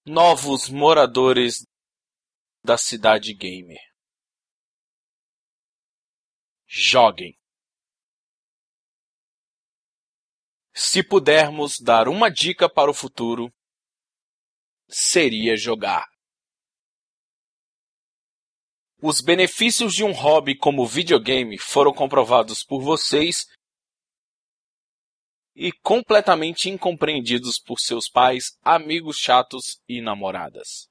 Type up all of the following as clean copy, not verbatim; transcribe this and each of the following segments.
Novos moradores da cidade gamer. Joguem. Se pudermos dar uma dica para o futuro, seria jogar. Os benefícios de um hobby como videogame foram comprovados por vocês e completamente incompreendidos por seus pais, amigos chatos e namoradas.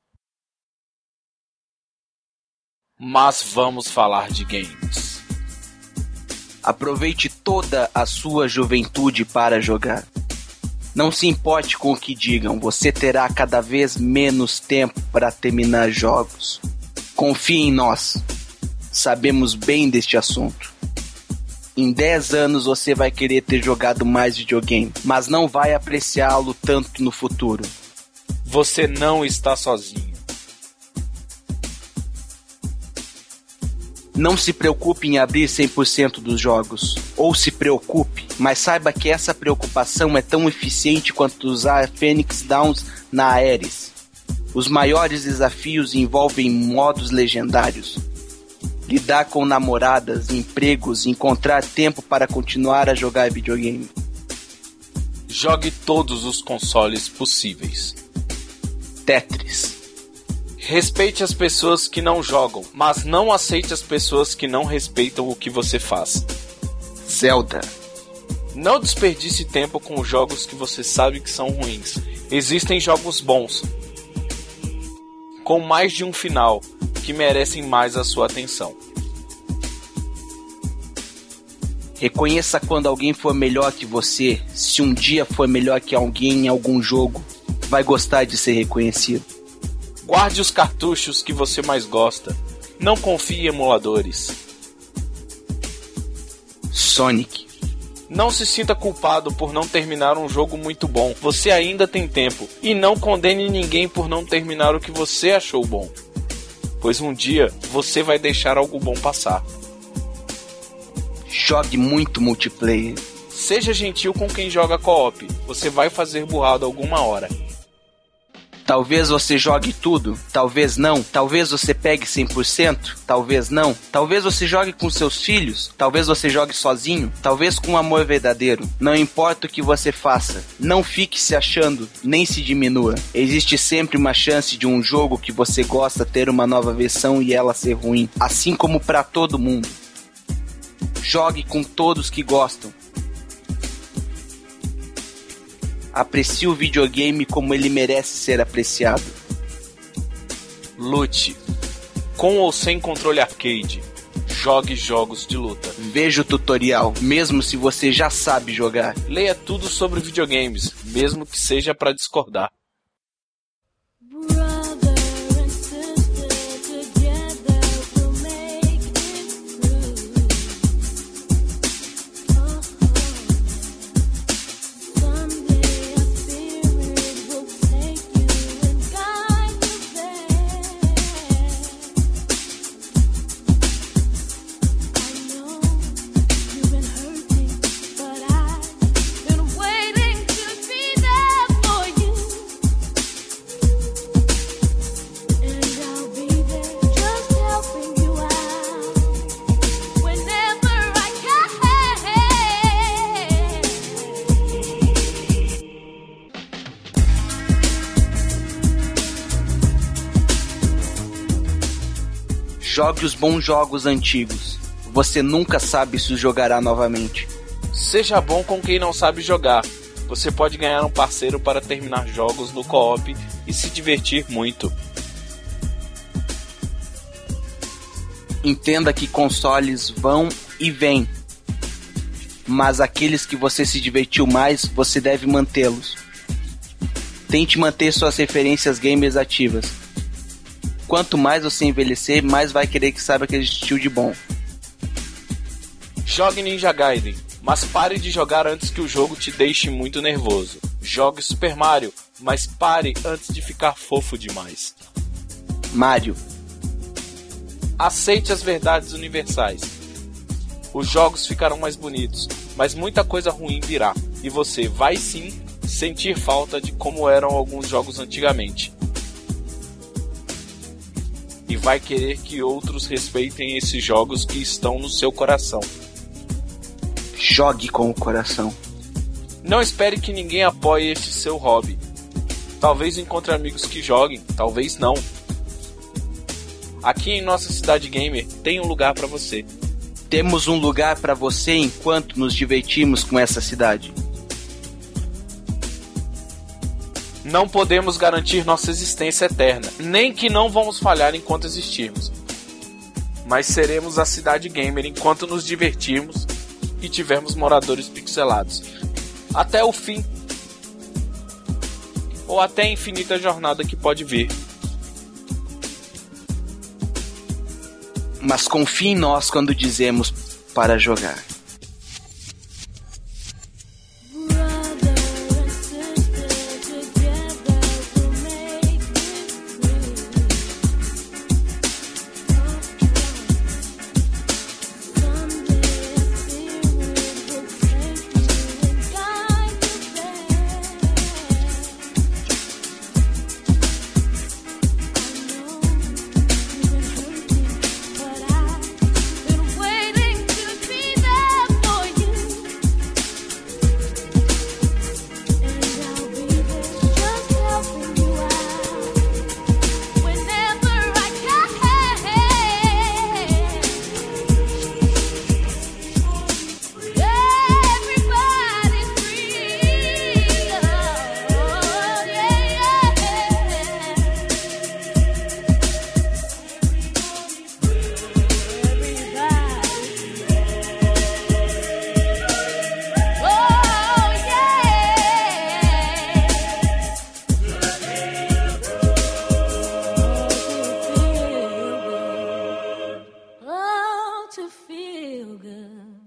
Mas vamos falar de games. Aproveite toda a sua juventude para jogar. Não se importe com o que digam, você terá cada vez menos tempo para terminar jogos. Confie em nós, sabemos bem deste assunto. Em 10 anos você vai querer ter jogado mais videogame, mas não vai apreciá-lo tanto no futuro. Você não está sozinho. Não se preocupe em abrir 100% dos jogos, ou se preocupe, mas saiba que essa preocupação é tão eficiente quanto usar Phoenix Downs na Ares. Os maiores desafios envolvem modos legendários. Lidar com namoradas, empregos e encontrar tempo para continuar a jogar videogame. Jogue todos os consoles possíveis. Tetris. Respeite as pessoas que não jogam, mas não aceite as pessoas que não respeitam o que você faz. Zelda. Não desperdice tempo com jogos que você sabe que são ruins. Existem jogos bons, com mais de um final, que merecem mais a sua atenção. Reconheça quando alguém for melhor que você. Se um dia for melhor que alguém em algum jogo, vai gostar de ser reconhecido. Guarde os cartuchos que você mais gosta. Não confie em emuladores. Sonic. Não se sinta culpado por não terminar um jogo muito bom. Você ainda tem tempo. E não condene ninguém por não terminar o que você achou bom. Pois um dia você vai deixar algo bom passar. Jogue muito multiplayer. Seja gentil com quem joga co-op. Você vai fazer burrada alguma hora. Talvez você jogue tudo, talvez não. Talvez você pegue 100%, talvez não. Talvez você jogue com seus filhos, talvez você jogue sozinho, talvez com amor verdadeiro. Não importa o que você faça, não fique se achando, nem se diminua. Existe sempre uma chance de um jogo que você gosta ter uma nova versão e ela ser ruim, assim como para todo mundo. Jogue com todos que gostam. Aprecie o videogame como ele merece ser apreciado. Lute. Com ou sem controle arcade. Jogue jogos de luta. Veja o tutorial, mesmo se você já sabe jogar. Leia tudo sobre videogames, mesmo que seja para discordar. Jogue os bons jogos antigos. Você nunca sabe se os jogará novamente. Seja bom com quem não sabe jogar. Você pode ganhar um parceiro para terminar jogos no co-op e se divertir muito. Entenda que consoles vão e vêm, mas aqueles que você se divertiu mais, você deve mantê-los. Tente manter suas referências gamers ativas. Quanto mais você envelhecer, mais vai querer que saiba que existiu de bom. Jogue Ninja Gaiden, mas pare de jogar antes que o jogo te deixe muito nervoso. Jogue Super Mario, mas pare antes de ficar fofo demais. Mario. Aceite as verdades universais. Os jogos ficarão mais bonitos, mas muita coisa ruim virá, e você vai sim sentir falta de como eram alguns jogos antigamente. e vai querer que outros respeitem esses jogos que estão no seu coração. Jogue com o coração. Não espere que ninguém apoie este seu hobby. Talvez encontre amigos que joguem, talvez não. Aqui em nossa cidade gamer tem um lugar para você. Temos um lugar para você enquanto nos divertimos com essa cidade. Não podemos garantir nossa existência eterna, nem que não vamos falhar enquanto existirmos. Mas seremos a cidade gamer enquanto nos divertirmos e tivermos moradores pixelados. Até o fim. Ou até a infinita jornada que pode vir. Mas confie em nós quando dizemos para jogar. To feel good.